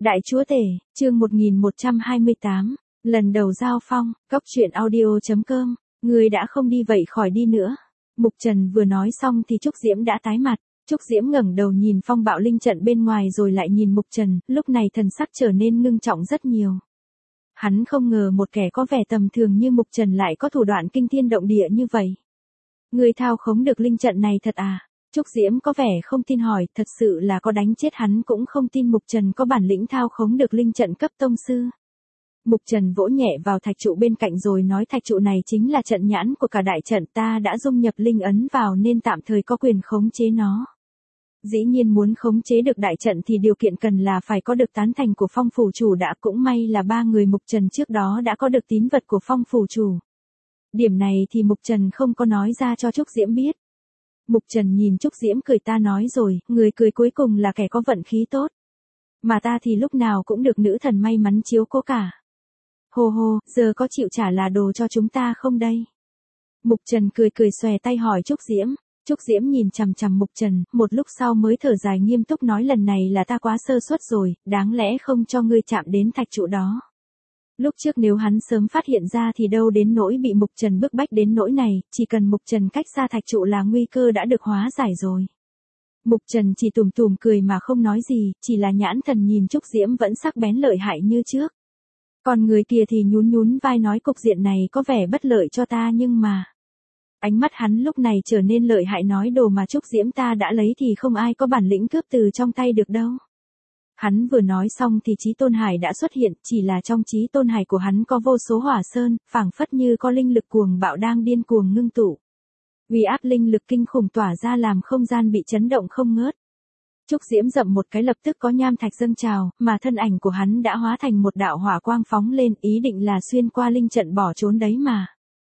Đại chúa tể, chương 1128, lần đầu giao phong, Cốc truyện audio.com, người đã không đi vậy khỏi đi nữa. Mục Trần vừa nói xong thì Trúc Diễm đã tái mặt, Trúc Diễm ngẩng đầu nhìn phong bạo linh trận bên ngoài rồi lại nhìn Mục Trần, lúc này thần sắc trở nên ngưng trọng rất nhiều. Hắn không ngờ một kẻ có vẻ tầm thường như Mục Trần lại có thủ đoạn kinh thiên động địa như vậy. Người thao khống được linh trận này thật à? Trúc Diễm có vẻ không tin hỏi, thật sự là có đánh chết hắn cũng không tin Mục Trần có bản lĩnh thao khống được linh trận cấp tông sư. Mục Trần vỗ nhẹ vào thạch trụ bên cạnh rồi nói thạch trụ này chính là trận nhãn của cả đại trận, ta đã dung nhập linh ấn vào nên tạm thời có quyền khống chế nó. Dĩ nhiên muốn khống chế được đại trận thì điều kiện cần là phải có được tán thành của phong phủ chủ đã, cũng may là ba người Mục Trần trước đó đã có được tín vật của phong phủ chủ. Điểm này thì Mục Trần không có nói ra cho Trúc Diễm biết. Mục Trần nhìn Trúc Diễm cười, ta nói rồi, người cười cuối cùng là kẻ có vận khí tốt. Mà ta thì lúc nào cũng được nữ thần may mắn chiếu cố cả. Hô hô, giờ có chịu trả là đồ cho chúng ta không đây? Mục Trần cười cười xòe tay hỏi Trúc Diễm. Trúc Diễm nhìn chằm chằm Mục Trần, một lúc sau mới thở dài nghiêm túc nói lần này là ta quá sơ suất rồi, đáng lẽ không cho ngươi chạm đến thạch trụ đó. Lúc trước nếu hắn sớm phát hiện ra thì đâu đến nỗi bị Mục Trần bức bách đến nỗi này, chỉ cần Mục Trần cách xa thạch trụ là nguy cơ đã được hóa giải rồi. Mục Trần chỉ tủm tủm cười mà không nói gì, chỉ là nhãn thần nhìn Trúc Diễm vẫn sắc bén lợi hại như trước. Còn người kia thì nhún nhún vai nói cục diện này có vẻ bất lợi cho ta nhưng mà... Ánh mắt hắn lúc này trở nên lợi hại nói đồ mà Trúc Diễm ta đã lấy thì không ai có bản lĩnh cướp từ trong tay được đâu. Hắn vừa nói xong thì Chí Tôn Hải đã xuất hiện, chỉ là trong Chí Tôn Hải của hắn có vô số hỏa sơn, phảng phất như có linh lực cuồng bạo đang điên cuồng ngưng tụ. Uy áp linh lực kinh khủng tỏa ra làm không gian bị chấn động không ngớt. Trúc Diễm dậm một cái lập tức có nham thạch dâng trào, mà thân ảnh của hắn đã hóa thành một đạo hỏa quang phóng lên, ý định là xuyên qua linh trận bỏ trốn đấy mà.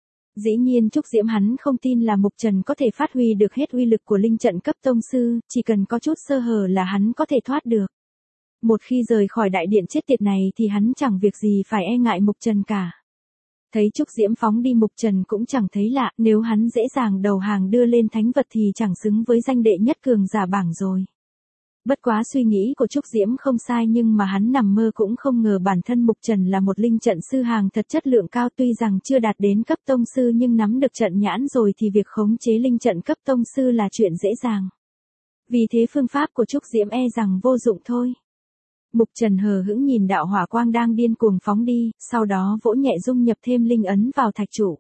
Dĩ nhiên Trúc Diễm hắn không tin là Mục Trần có thể phát huy được hết uy lực của linh trận cấp tông sư, chỉ cần có chút sơ hở là hắn có thể thoát được. Một khi rời khỏi đại điện chết tiệt này thì hắn chẳng việc gì phải e ngại Mục Trần cả. Thấy Trúc Diễm phóng đi Mục Trần cũng chẳng thấy lạ, nếu hắn dễ dàng đầu hàng đưa lên thánh vật thì chẳng xứng với danh đệ nhất cường giả bảng rồi. Bất quá suy nghĩ của Trúc Diễm không sai nhưng mà hắn nằm mơ cũng không ngờ bản thân Mục Trần là một linh trận sư hàng thật chất lượng cao, tuy rằng chưa đạt đến cấp tông sư nhưng nắm được trận nhãn rồi thì việc khống chế linh trận cấp tông sư là chuyện dễ dàng. Vì thế phương pháp của Trúc Diễm e rằng vô dụng thôi. Mục Trần hờ hững nhìn đạo hỏa quang đang điên cuồng phóng đi, sau đó vỗ nhẹ dung nhập thêm linh ấn vào thạch trụ.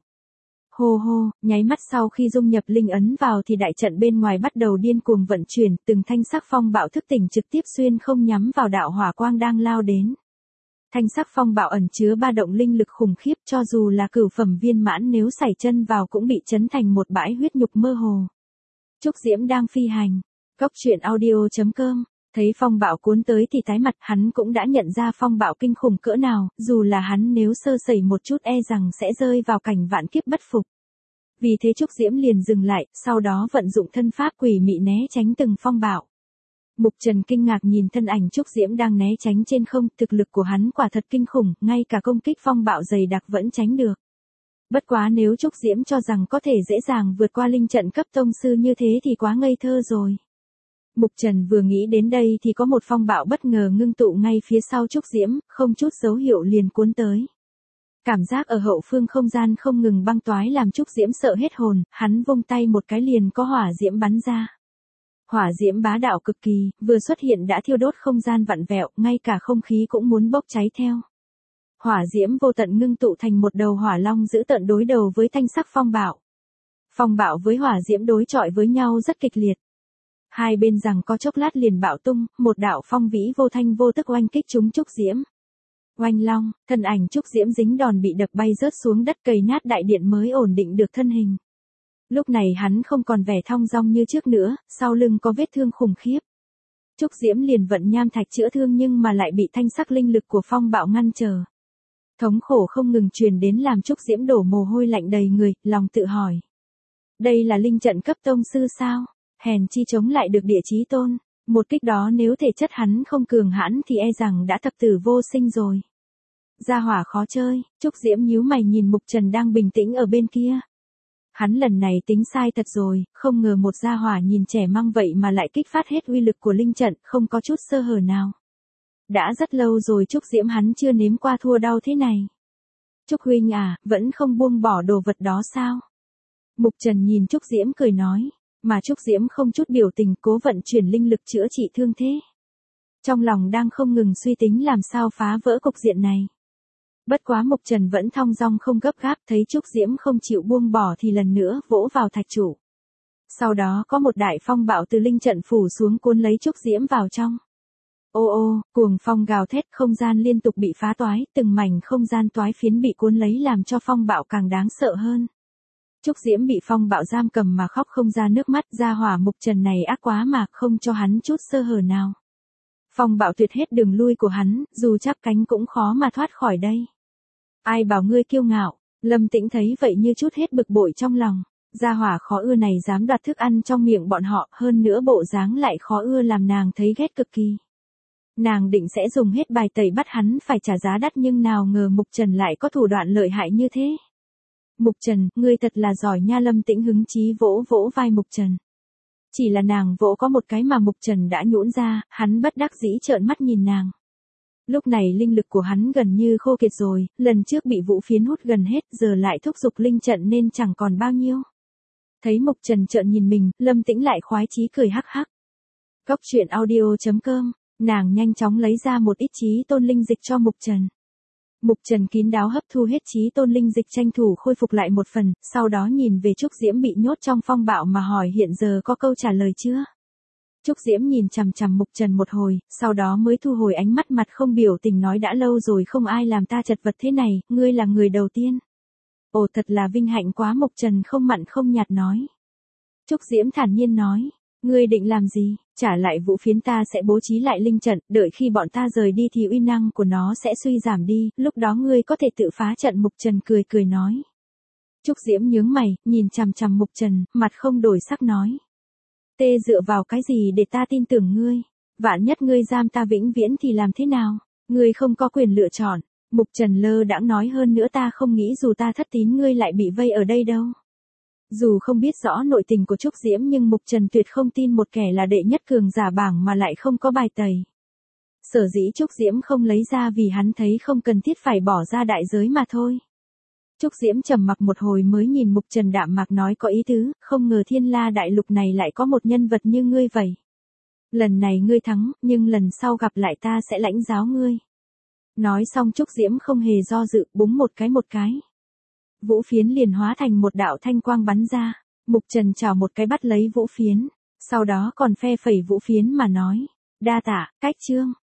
Hô hô, nháy mắt sau khi dung nhập linh ấn vào thì đại trận bên ngoài bắt đầu điên cuồng vận chuyển, từng thanh sắc phong bạo thức tỉnh trực tiếp xuyên không nhắm vào đạo hỏa quang đang lao đến. Thanh sắc phong bạo ẩn chứa ba động linh lực khủng khiếp, cho dù là cửu phẩm viên mãn nếu sảy chân vào cũng bị chấn thành một bãi huyết nhục mơ hồ. Trúc Diễm đang phi hành. Cốc truyện audio.com. Thấy phong bạo cuốn tới thì tái mặt, hắn cũng đã nhận ra phong bạo kinh khủng cỡ nào, dù là hắn nếu sơ sẩy một chút e rằng sẽ rơi vào cảnh vạn kiếp bất phục. Vì thế Trúc Diễm liền dừng lại, sau đó vận dụng thân pháp quỷ mị né tránh từng phong bạo. Mục Trần kinh ngạc nhìn thân ảnh Trúc Diễm đang né tránh trên không, thực lực của hắn quả thật kinh khủng, ngay cả công kích phong bạo dày đặc vẫn tránh được. Bất quá nếu Trúc Diễm cho rằng có thể dễ dàng vượt qua linh trận cấp tông sư như thế thì quá ngây thơ rồi. Mục Trần vừa nghĩ đến đây thì có một phong bạo bất ngờ ngưng tụ ngay phía sau Trúc Diễm, không chút dấu hiệu liền cuốn tới. Cảm giác ở hậu phương không gian không ngừng băng toái làm Trúc Diễm sợ hết hồn, hắn vung tay một cái liền có hỏa diễm bắn ra. Hỏa diễm bá đạo cực kỳ, vừa xuất hiện đã thiêu đốt không gian vặn vẹo, ngay cả không khí cũng muốn bốc cháy theo. Hỏa diễm vô tận ngưng tụ thành một đầu hỏa long dữ tợn đối đầu với thanh sắc phong bạo. Phong bạo với hỏa diễm đối chọi với nhau rất kịch liệt. Hai bên rằng có chốc lát liền bạo tung, một đạo phong vĩ vô thanh vô tức oanh kích trúng Trúc Diễm. Oanh long, thân ảnh Trúc Diễm dính đòn bị đập bay rớt xuống đất, cầy nát đại điện mới ổn định được thân hình. Lúc này hắn không còn vẻ thong dong như trước nữa, sau lưng có vết thương khủng khiếp. Trúc Diễm liền vận nham thạch chữa thương nhưng mà lại bị thanh sắc linh lực của phong bạo ngăn trở. Thống khổ không ngừng truyền đến làm Trúc Diễm đổ mồ hôi lạnh đầy người, lòng tự hỏi. Đây là linh trận cấp tông sư sao? Hèn chi chống lại được địa chí tôn, một kích đó nếu thể chất hắn không cường hãn thì e rằng đã thập tử vô sinh rồi. Gia hỏa khó chơi, Trúc Diễm nhíu mày nhìn Mục Trần đang bình tĩnh ở bên kia. Hắn lần này tính sai thật rồi, không ngờ một gia hỏa nhìn trẻ măng vậy mà lại kích phát hết uy lực của linh trận, không có chút sơ hở nào. Đã rất lâu rồi Trúc Diễm hắn chưa nếm qua thua đau thế này. Trúc huynh à, vẫn không buông bỏ đồ vật đó sao? Mục Trần nhìn Trúc Diễm cười nói, mà Trúc Diễm không chút biểu tình cố vận chuyển linh lực chữa trị thương thế. Trong lòng đang không ngừng suy tính làm sao phá vỡ cục diện này. Bất quá Mục Trần vẫn thong dong không gấp gáp, thấy Trúc Diễm không chịu buông bỏ thì lần nữa vỗ vào thạch trụ. Sau đó có một đại phong bạo từ linh trận phủ xuống cuốn lấy Trúc Diễm vào trong. Ô ô, cuồng phong gào thét, không gian liên tục bị phá toái, từng mảnh không gian toái phiến bị cuốn lấy làm cho phong bạo càng đáng sợ hơn. Trúc Diễm bị phong bạo giam cầm mà khóc không ra nước mắt, gia hỏa Mục Trần này ác quá mà không cho hắn chút sơ hở nào. Phong bạo tuyệt hết đường lui của hắn, dù chắp cánh cũng khó mà thoát khỏi đây. Ai bảo ngươi kiêu ngạo, Lâm Tĩnh thấy vậy như chút hết bực bội trong lòng. Gia hỏa khó ưa này dám đoạt thức ăn trong miệng bọn họ, hơn nữa bộ dáng lại khó ưa làm nàng thấy ghét cực kỳ. Nàng định sẽ dùng hết bài tẩy bắt hắn phải trả giá đắt nhưng nào ngờ Mục Trần lại có thủ đoạn lợi hại như thế. Mục Trần, ngươi thật là giỏi nha. Lâm Tĩnh hứng chí vỗ vỗ vai Mục Trần. Chỉ là nàng vỗ có một cái mà Mục Trần đã nhũn ra, hắn bất đắc dĩ trợn mắt nhìn nàng. Lúc này linh lực của hắn gần như khô kiệt rồi, lần trước bị vũ phiến hút gần hết, giờ lại thúc giục linh trận nên chẳng còn bao nhiêu. Thấy Mục Trần trợn nhìn mình, Lâm Tĩnh lại khoái chí cười hắc hắc. Cốc truyện audio.com, nàng nhanh chóng lấy ra một ít chí tôn linh dịch cho Mục Trần. Mục Trần kín đáo hấp thu hết chí tôn linh dịch, tranh thủ khôi phục lại một phần, sau đó nhìn về Trúc Diễm bị nhốt trong phong bạo mà hỏi hiện giờ có câu trả lời chưa. Trúc Diễm nhìn chằm chằm Mục Trần một hồi, sau đó mới thu hồi ánh mắt, mặt không biểu tình nói đã lâu rồi không ai làm ta chật vật thế này, ngươi là người đầu tiên. Ồ, thật là vinh hạnh quá. Mục Trần không mặn không nhạt nói. Trúc Diễm thản nhiên nói, ngươi định làm gì? Trả lại vũ phiến, ta sẽ bố trí lại linh trận, đợi khi bọn ta rời đi thì uy năng của nó sẽ suy giảm đi, lúc đó ngươi có thể tự phá trận. Mục Trần cười cười nói. Trúc Diễm nhướng mày, nhìn chằm chằm Mục Trần, mặt không đổi sắc nói. Tê, dựa vào cái gì để ta tin tưởng ngươi? Vạn nhất ngươi giam ta vĩnh viễn thì làm thế nào? Ngươi không có quyền lựa chọn. Mục Trần lơ đãng nói, hơn nữa ta không nghĩ dù ta thất tín ngươi lại bị vây ở đây đâu. Dù không biết rõ nội tình của Trúc Diễm nhưng Mục Trần tuyệt không tin một kẻ là đệ nhất cường giả bảng mà lại không có bài tẩy. Sở dĩ Trúc Diễm không lấy ra vì hắn thấy không cần thiết phải bỏ ra đại giới mà thôi. Trúc Diễm trầm mặc một hồi mới nhìn Mục Trần đạm mạc nói, có ý tứ, không ngờ Thiên La đại lục này lại có một nhân vật như ngươi vậy. Lần này ngươi thắng, nhưng lần sau gặp lại ta sẽ lãnh giáo ngươi. Nói xong Trúc Diễm không hề do dự, búng một cái. Vũ phiến liền hóa thành một đạo thanh quang bắn ra. Mục Trần chào một cái bắt lấy vũ phiến, sau đó còn phe phẩy vũ phiến mà nói, đa tạ, cách chương.